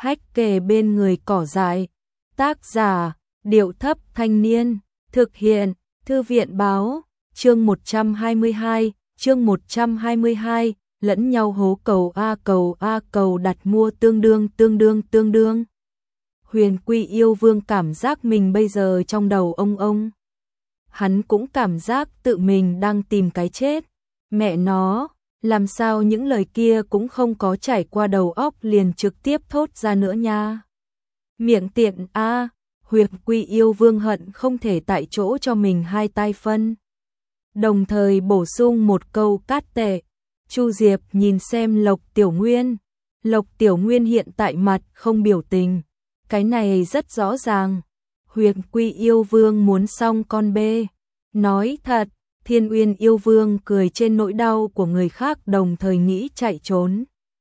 hách kề bên người cỏ dại. Tác giả, Điệu Thấp Thanh Niên. Thực hiện, Thư viện Báo. Chương 122, lẫn nhau hố cầu đặt mua tương đương. Huyền Quy Yêu Vương cảm giác mình bây giờ trong đầu ông. Hắn cũng cảm giác tự mình đang tìm cái chết. Mẹ nó, làm sao những lời kia cũng không có trải qua đầu óc liền trực tiếp thốt ra nữa nha. Miệng tiện a, Huyền Quy Yêu Vương hận không thể tại chỗ cho mình hai tay phân. Đồng thời bổ sung một câu cát tệ. Chu Diệp nhìn xem Lộc Tiểu Nguyên. Lộc Tiểu Nguyên hiện tại mặt không biểu tình. Cái này rất rõ ràng. Huyền Quy Yêu Vương muốn xong con bê. Nói thật, Thiên Uyên Yêu Vương cười trên nỗi đau của người khác đồng thời nghĩ chạy trốn.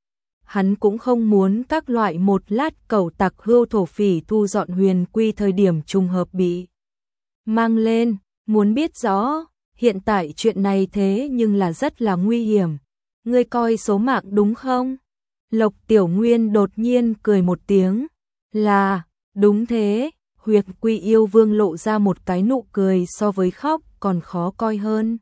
Hắn cũng không muốn các loại một lát cẩu tặc hưu thổ phỉ thu dọn Huyền Quy thời điểm trùng hợp bị mang lên, muốn biết rõ, hiện tại chuyện này thế nhưng là rất là nguy hiểm. Ngươi coi số mạng đúng không? Lộc Tiểu Nguyên đột nhiên cười một tiếng. Là, đúng thế. Huyền Quy Yêu Vương lộ ra một cái nụ cười so với khóc còn khó coi hơn.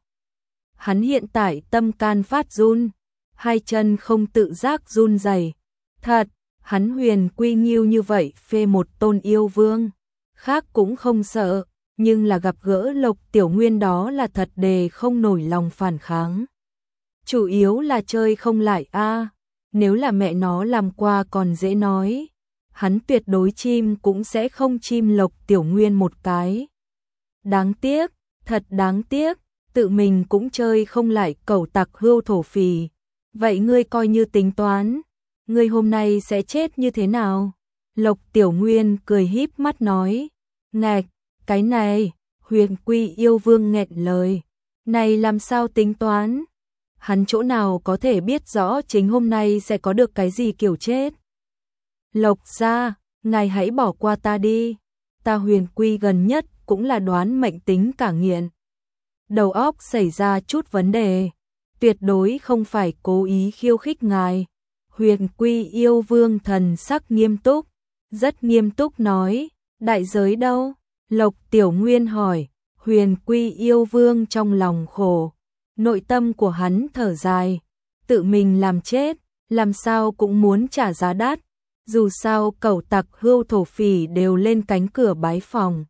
Hắn hiện tại tâm can phát run, hai chân không tự giác run rẩy. Thật, hắn Huyền Quy Nghiêu như vậy phê một tôn yêu vương, khác cũng không sợ, nhưng là gặp gỡ Lộc Tiểu Nguyên đó là thật đề không nổi lòng phản kháng. Chủ yếu là chơi không lại a, nếu là mẹ nó làm qua còn dễ nói. Hắn tuyệt đối chim cũng sẽ không chim Lộc Tiểu Nguyên một cái. Đáng tiếc, thật đáng tiếc, tự mình cũng chơi không lại cẩu tặc hưu thổ phỉ. Vậy ngươi coi như tính toán, ngươi hôm nay sẽ chết như thế nào? Lộc Tiểu Nguyên cười híp mắt nói. Ngạch, cái này, Huyền Quy Yêu Vương nghẹn lời. Này làm sao tính toán? Hắn chỗ nào có thể biết rõ chính hôm nay sẽ có được cái gì kiểu chết? Lộc gia, ngài hãy bỏ qua ta đi. Ta Huyền Quy gần nhất cũng là đoán mệnh tính cả nghiện. Đầu óc xảy ra chút vấn đề, tuyệt đối không phải cố ý khiêu khích ngài. Huyền Quy Yêu Vương thần sắc nghiêm túc, rất nghiêm túc nói. Đại giới đâu? Lộc Tiểu Nguyên hỏi. Huyền Quy Yêu Vương trong lòng khổ, nội tâm của hắn thở dài. Tự mình làm chết, làm sao cũng muốn trả giá đắt. Dù sao cẩu tặc hưu thổ phỉ đều lên cánh cửa bái phòng.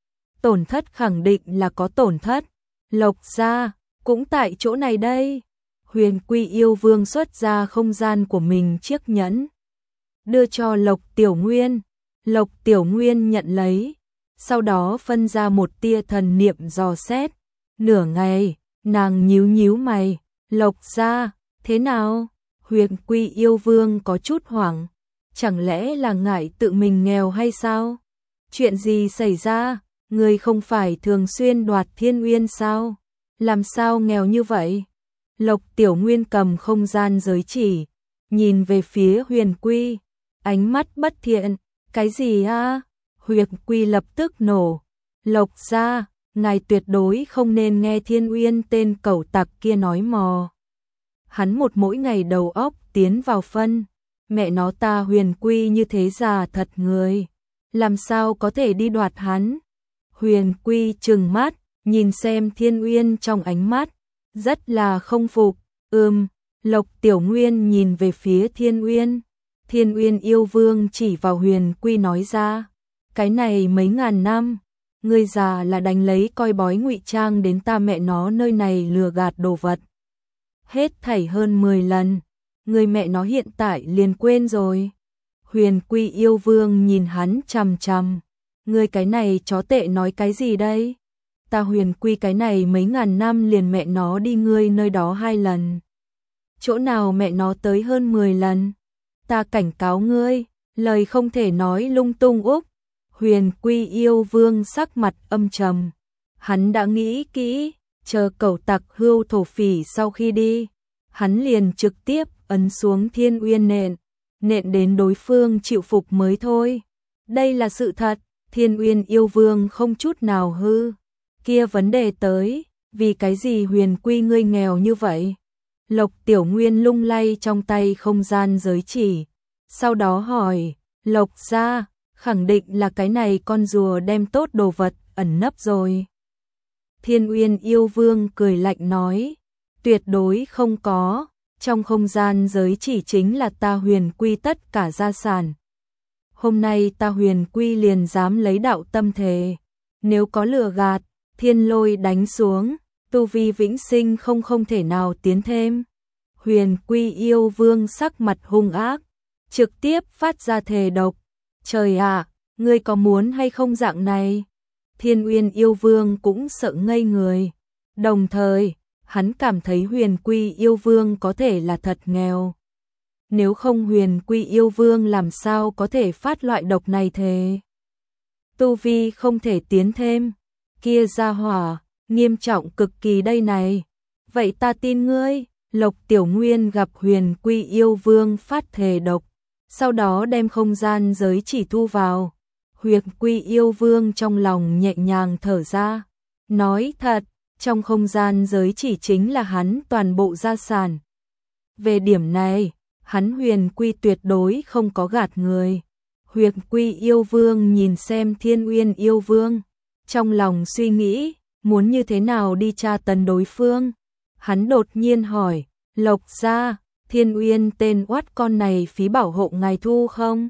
Tổn thất khẳng định là có tổn thất. Lộc gia, cũng tại chỗ này đây. Huyền Quy Yêu Vương xuất ra không gian của mình chiếc nhẫn, đưa cho Lộc Tiểu Nguyên. Lộc Tiểu Nguyên nhận lấy, sau đó phân ra một tia thần niệm dò xét. Nửa ngày, nàng nhíu mày. Lộc gia, thế nào? Huyền Quy Yêu Vương có chút hoảng. Chẳng lẽ là ngại tự mình nghèo hay sao? Chuyện gì xảy ra? Người không phải thường xuyên đoạt Thiên Uyên sao? Làm sao nghèo như vậy? Lộc Tiểu Nguyên cầm không gian giới chỉ, nhìn về phía Huyền Quy, ánh mắt bất thiện. Cái gì a? Huyền Quy lập tức nổ. Lộc gia, ngài tuyệt đối không nên nghe Thiên Uyên tên cẩu tặc kia nói mò. Hắn một mỗi ngày đầu óc tiến vào phân. Mẹ nó ta Huyền Quy như thế già thật người, làm sao có thể đi đoạt hắn? Huyền Quy trừng mắt, nhìn xem Thiên Uyên trong ánh mắt, rất là không phục. Lộc Tiểu Nguyên nhìn về phía Thiên Uyên. Thiên Uyên Yêu Vương chỉ vào Huyền Quy nói ra. Cái này mấy ngàn năm, ngươi già là đánh lấy coi bói ngụy trang đến ta mẹ nó nơi này lừa gạt đồ vật. Hết thảy hơn 10 lần. Người mẹ nó hiện tại liền quên rồi. Huyền Quy Yêu Vương nhìn hắn chằm chằm. Ngươi cái này chó tệ nói cái gì đây? Ta Huyền Quy cái này mấy ngàn năm liền mẹ nó đi ngươi nơi đó 2 lần. Chỗ nào mẹ nó tới hơn 10 lần? Ta cảnh cáo ngươi, lời không thể nói lung tung úc. Huyền Quy Yêu Vương sắc mặt âm trầm. Hắn đã nghĩ kỹ, chờ cẩu tặc hưu thổ phỉ sau khi đi, hắn liền trực tiếp ấn xuống Thiên Uyên nện đến đối phương chịu phục mới thôi. Đây là sự thật. Thiên Uyên Yêu Vương không chút nào hư. Kia vấn đề tới, vì cái gì Huyền Quy ngươi nghèo như vậy? Lộc Tiểu Nguyên lung lay trong tay không gian giới chỉ, sau đó hỏi. Lộc gia, khẳng định là cái này con rùa đem tốt đồ vật ẩn nấp rồi. Thiên Uyên yêu vương cười lạnh nói, tuyệt đối không có, trong không gian giới chỉ chính là ta Huyền Quy tất cả gia sản. Hôm nay ta Huyền Quy liền dám lấy đạo tâm thề, nếu có lừa gạt, thiên lôi đánh xuống, tu vi vĩnh sinh không thể nào tiến thêm. Huyền Quy yêu vương sắc mặt hung ác, trực tiếp phát ra thề độc. Trời ạ, ngươi có muốn hay không dạng này? Thiên Uyên yêu vương cũng sợ ngây người. Đồng thời, hắn cảm thấy Huyền Quy yêu vương có thể là thật nghèo. Nếu không Huyền Quy yêu vương làm sao có thể phát loại độc này thế? Tu vi không thể tiến thêm. Kia gia hỏa, nghiêm trọng cực kỳ đây này. Vậy ta tin ngươi. Lộc Tiểu Nguyên gặp Huyền Quy yêu vương phát thề độc, sau đó đem không gian giới chỉ thu vào. Huyền Quy yêu vương trong lòng nhẹ nhàng thở ra, nói thật, trong không gian giới chỉ chính là hắn toàn bộ gia sản. Về điểm này, hắn Huyền Quy tuyệt đối không có gạt người. Huyền Quy yêu vương nhìn xem Thiên Uyên yêu vương, trong lòng suy nghĩ, muốn như thế nào đi tra tấn đối phương. Hắn đột nhiên hỏi, Lộc gia, Thiên Uyên tên oát con này phí bảo hộ ngài thu không?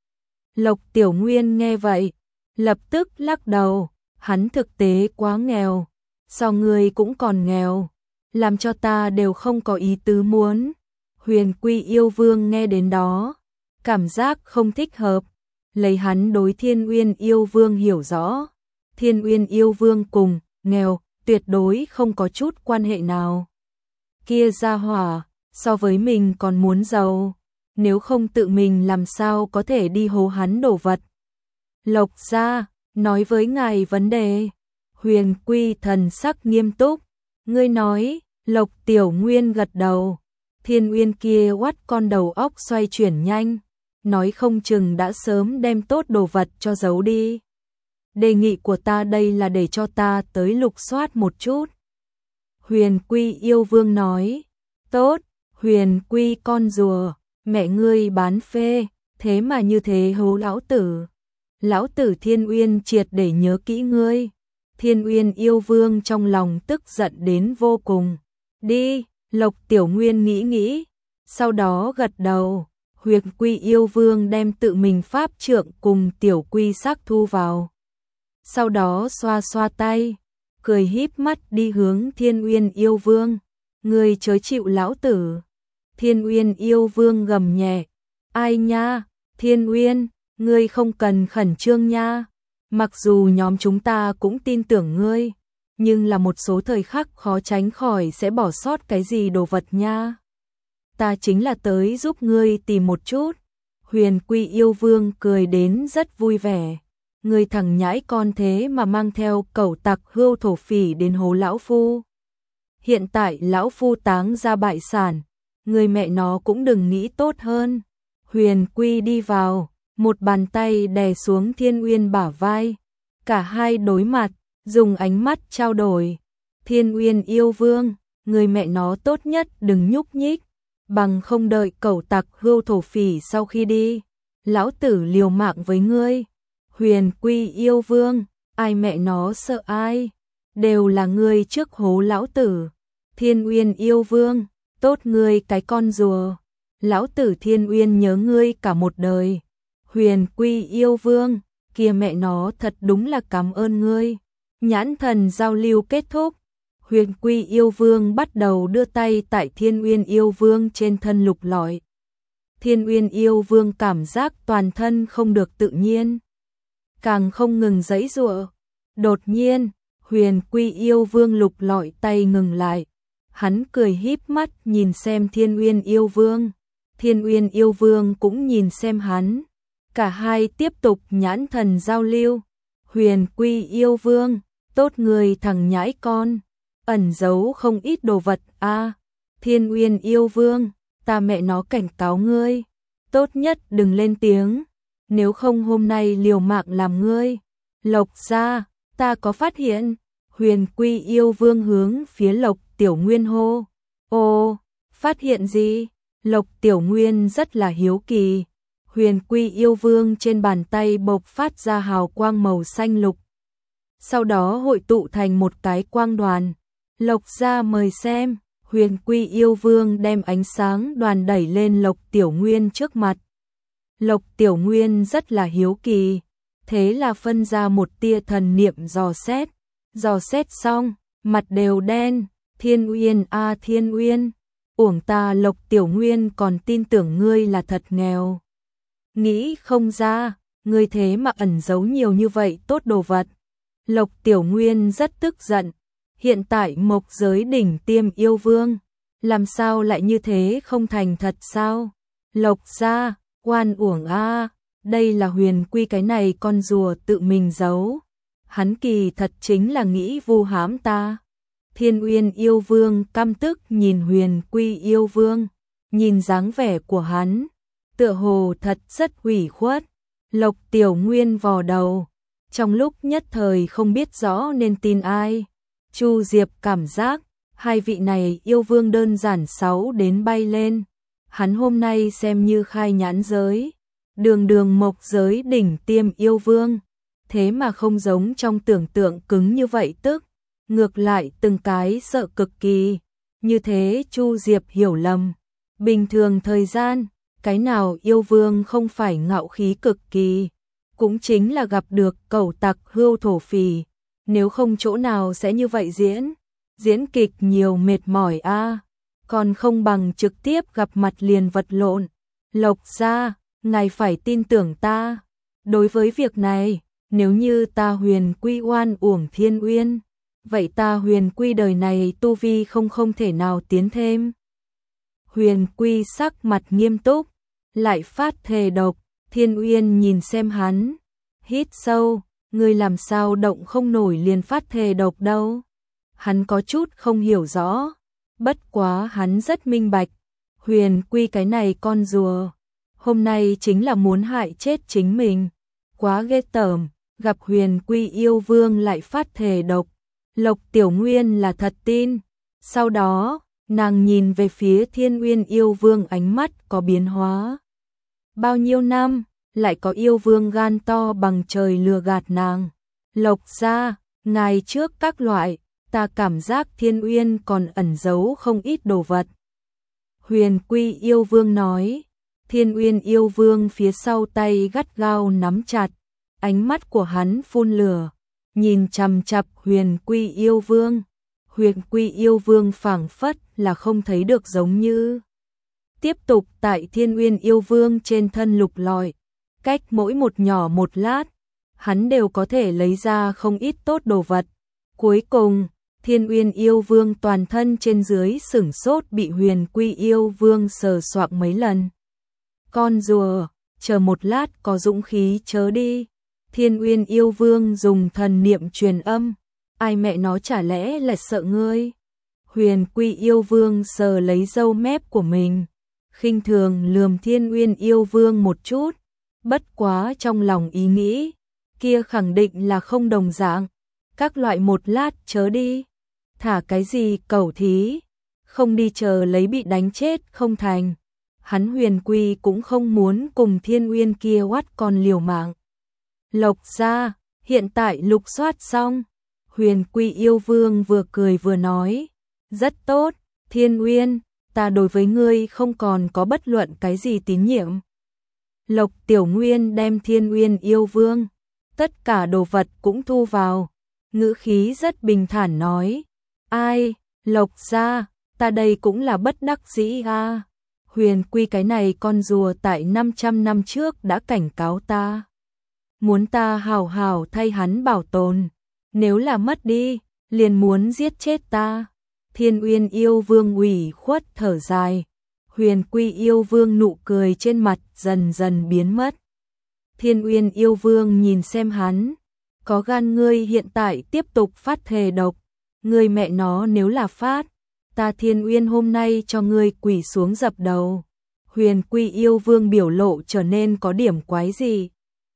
Lộc Tiểu Nguyên nghe vậy, lập tức lắc đầu, hắn thực tế quá nghèo, so người cũng còn nghèo, làm cho ta đều không có ý tứ muốn. Huyền Quy yêu vương nghe đến đó, cảm giác không thích hợp, lấy hắn đối Thiên Uyên yêu vương hiểu rõ, Thiên Uyên yêu vương cùng nghèo tuyệt đối không có chút quan hệ nào. Kia gia hỏa, so với mình còn muốn giàu, nếu không tự mình làm sao có thể đi hố hắn đổ vật. Lộc gia, nói với ngài vấn đề. Huyền Quy thần sắc nghiêm túc, ngươi nói. Lộc Tiểu Nguyên gật đầu. Thiên Uyên kia oát con đầu óc xoay chuyển nhanh, nói không chừng đã sớm đem tốt đồ vật cho giấu đi. Đề nghị của ta đây là để cho ta tới lục soát một chút. Huyền Quy yêu vương nói, tốt. Huyền Quy con rùa, mẹ ngươi bán phê, thế mà như thế hố lão tử. Lão tử Thiên Uyên triệt để nhớ kỹ ngươi. Thiên Uyên yêu vương trong lòng tức giận đến vô cùng. Đi, Lộc Tiểu Nguyên nghĩ, sau đó gật đầu. Huyền Quy yêu vương đem tự mình pháp trượng cùng tiểu quy sắc thu vào. Sau đó xoa xoa tay, cười híp mắt đi hướng Thiên Uyên yêu vương. Ngươi chớ chịu lão tử. Thiên Uyên yêu vương gầm nhẹ, ai nha, Thiên Uyên, ngươi không cần khẩn trương nha. Mặc dù nhóm chúng ta cũng tin tưởng ngươi, nhưng là một số thời khắc khó tránh khỏi sẽ bỏ sót cái gì đồ vật nha. Ta chính là tới giúp ngươi tìm một chút. Huyền Quy yêu vương cười đến rất vui vẻ. Ngươi thằng nhãi con thế mà mang theo cẩu tặc hươu thổ phỉ đến hố lão phu. Hiện tại lão phu táng ra bại sản, người mẹ nó cũng đừng nghĩ tốt hơn. Huyền Quy đi vào, một bàn tay đè xuống Thiên Uyên bả vai. Cả hai đối mặt, dùng ánh mắt trao đổi. Thiên Uyên yêu vương, người mẹ nó tốt nhất đừng nhúc nhích, bằng không đợi cẩu tặc hươu thổ phỉ sau khi đi, lão tử liều mạng với ngươi. Huyền Quy yêu vương, ai mẹ nó sợ ai, đều là ngươi trước hố lão tử. Thiên Uyên yêu vương, tốt ngươi cái con rùa, lão tử Thiên Uyên nhớ ngươi cả một đời. Huyền Quy yêu vương, kia mẹ nó thật đúng là cảm ơn ngươi. Nhãn thần giao lưu kết thúc, Huyền Quy yêu vương bắt đầu đưa tay tại Thiên Uyên yêu vương trên thân lục lọi. Thiên Uyên yêu vương cảm giác toàn thân không được tự nhiên, càng không ngừng giãy giụa. Đột nhiên, Huyền Quy yêu vương lục lọi tay ngừng lại. Hắn cười híp mắt nhìn xem Thiên Uyên yêu vương. Thiên Uyên yêu vương cũng nhìn xem hắn. Cả hai tiếp tục nhãn thần giao lưu. Huyền Quy yêu vương, tốt người thằng nhãi con, ẩn giấu không ít đồ vật a. Thiên Uyên yêu vương, ta mẹ nó cảnh cáo ngươi, tốt nhất đừng lên tiếng, nếu không hôm nay liều mạng làm ngươi. Lộc gia, ta có phát hiện. Huyền Quy yêu vương hướng phía Lộc Tiểu Nguyên hô. Ồ, phát hiện gì? Lộc Tiểu Nguyên rất là hiếu kỳ. Huyền Quy yêu vương trên bàn tay bộc phát ra hào quang màu xanh lục. Sau đó hội tụ thành một cái quang đoàn. Lộc gia mời xem. Huyền Quy yêu vương đem ánh sáng đoàn đẩy lên Lộc Tiểu Nguyên trước mặt. Lộc Tiểu Nguyên rất là hiếu kỳ, thế là phân ra một tia thần niệm dò xét xong, mặt đều đen. Thiên Uyên a Thiên Uyên, uổng ta Lộc Tiểu Nguyên còn tin tưởng ngươi là thật nghèo. Nghĩ không ra, ngươi thế mà ẩn giấu nhiều như vậy tốt đồ vật. Lộc Tiểu Nguyên rất tức giận, hiện tại Mộc giới đỉnh tiêm yêu vương, làm sao lại như thế không thành thật sao? Lộc gia, oan uổng a, đây là Huyền Quy cái này con rùa tự mình giấu. Hắn kỳ thật chính là nghĩ vu hãm ta. Thiên Uyên yêu vương căm tức nhìn Huyền Quy yêu vương, nhìn dáng vẻ của hắn, tựa hồ thật rất ủy khuất. Lộc Tiểu Nguyên vò đầu, trong lúc nhất thời không biết rõ nên tin ai. Chu Diệp cảm giác, hai vị này yêu vương đơn giản xấu đến bay lên. Hắn hôm nay xem như khai nhãn giới, đường Mộc giới đỉnh tiêm yêu vương, thế mà không giống trong tưởng tượng cứng như vậy, tức ngược lại từng cái sợ cực kỳ. Như thế Chu Diệp hiểu lầm, bình thường thời gian, cái nào yêu vương không phải ngạo khí cực kỳ, cũng chính là gặp được cẩu tặc hưu thổ phỉ, nếu không chỗ nào sẽ như vậy diễn kịch nhiều mệt mỏi a, còn không bằng trực tiếp gặp mặt liền vật lộn. Lộc gia, ngài phải tin tưởng ta. Đối với việc này, nếu như ta Huyền Quy oan uổng Thiên Uyên, vậy ta Huyền Quy đời này tu vi không thể nào tiến thêm. Huyền Quy sắc mặt nghiêm túc, lại phát thề độc. Thiên Uyên nhìn xem hắn, hít sâu, ngươi làm sao động không nổi liền phát thề độc đâu. Hắn có chút không hiểu rõ, bất quá hắn rất minh bạch, Huyền Quy cái này con rùa, hôm nay chính là muốn hại chết chính mình, quá ghê tởm. Gặp Huyền Quy yêu vương lại phát thề độc, Lộc Tiểu Nguyên là thật tin. Sau đó, nàng nhìn về phía Thiên Uyên yêu vương, ánh mắt có biến hóa. Bao nhiêu năm, lại có yêu vương gan to bằng trời lừa gạt nàng. Lộc gia, ngài trước các loại, ta cảm giác Thiên Uyên còn ẩn giấu không ít đồ vật. Huyền Quy yêu vương nói. Thiên Uyên yêu vương phía sau tay gắt gao nắm chặt, ánh mắt của hắn phun lửa, nhìn chằm chằm Huyền Quy yêu vương. Huyền Quy yêu vương phảng phất là không thấy được giống như. Tiếp tục tại Thiên Uyên yêu vương trên thân lục lọi, cách mỗi một nhỏ một lát, hắn đều có thể lấy ra không ít tốt đồ vật. Cuối cùng, Thiên Uyên yêu vương toàn thân trên dưới sửng sốt, bị Huyền Quy yêu vương sờ soạng mấy lần. Con rùa, chờ một lát, có dũng khí chớ đi. Thiên Uyên yêu vương dùng thần niệm truyền âm, ai mẹ nó chả lẽ là sợ ngươi. Huyền Quy yêu vương sờ lấy râu mép của mình, khinh thường lườm Thiên Uyên yêu vương một chút, bất quá trong lòng ý nghĩ kia khẳng định là không đồng dạng. Các loại một lát chớ đi, thả cái gì cẩu thí, không đi chờ lấy bị đánh chết không thành. Hắn Huyền Quy cũng không muốn cùng Thiên Uyên kia oát con liều mạng. Lộc gia, hiện tại lục soát xong. Huyền Quy yêu vương vừa cười vừa nói, rất tốt, Thiên Uyên, ta đối với ngươi không còn có bất luận cái gì tín nhiệm. Lộc Tiểu Nguyên đem Thiên Uyên yêu vương, tất cả đồ vật cũng thu vào, ngữ khí rất bình thản nói, ai, Lộc gia, ta đây cũng là bất đắc dĩ a. Huyền Quy cái này con rùa tại 500 năm trước đã cảnh cáo ta, muốn ta hảo hảo thay hắn bảo tồn, nếu là mất đi, liền muốn giết chết ta. Thiên Uyên yêu vương ủy khuất thở dài, Huyền Quy yêu vương nụ cười trên mặt dần dần biến mất. Thiên Uyên yêu vương nhìn xem hắn, có gan ngươi hiện tại tiếp tục phát thề độc, ngươi mẹ nó nếu là phát, ta Thiên Uyên hôm nay cho ngươi quỳ xuống dập đầu. Huyền Quy yêu vương biểu lộ trở nên có điểm quái gì.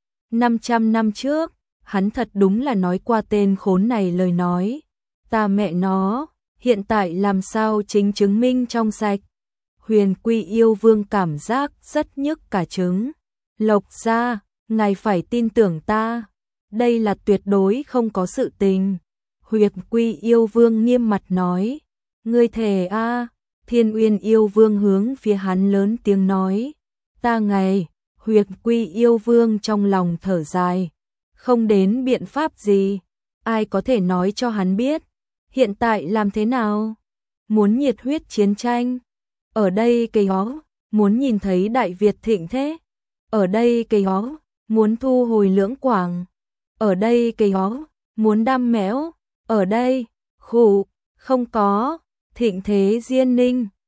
500 năm trước, hắn thật đúng là nói qua tên khốn này lời nói. Ta mẹ nó, hiện tại làm sao chính chứng minh trong sạch. Huyền Quy yêu vương cảm giác rất nhức cả trứng. Lộc gia, ngài phải tin tưởng ta, đây là tuyệt đối không có sự tình. Huyệt Quy yêu vương nghiêm mặt nói, ngươi thề a? Thiên Uyên yêu vương hướng phía hắn lớn tiếng nói, ta ngày. Huyệt Quy yêu vương trong lòng thở dài, không đến biện pháp gì, ai có thể nói cho hắn biết, hiện tại làm thế nào? Muốn nhiệt huyết chiến tranh, ở đây cây ó, muốn nhìn thấy Đại Việt thịnh thế, ở đây cây ó, muốn thu hồi Lưỡng Quảng, ở đây cây ó, muốn đam mẽo, ở đây, khụ, không có, thịnh thế Diên Ninh.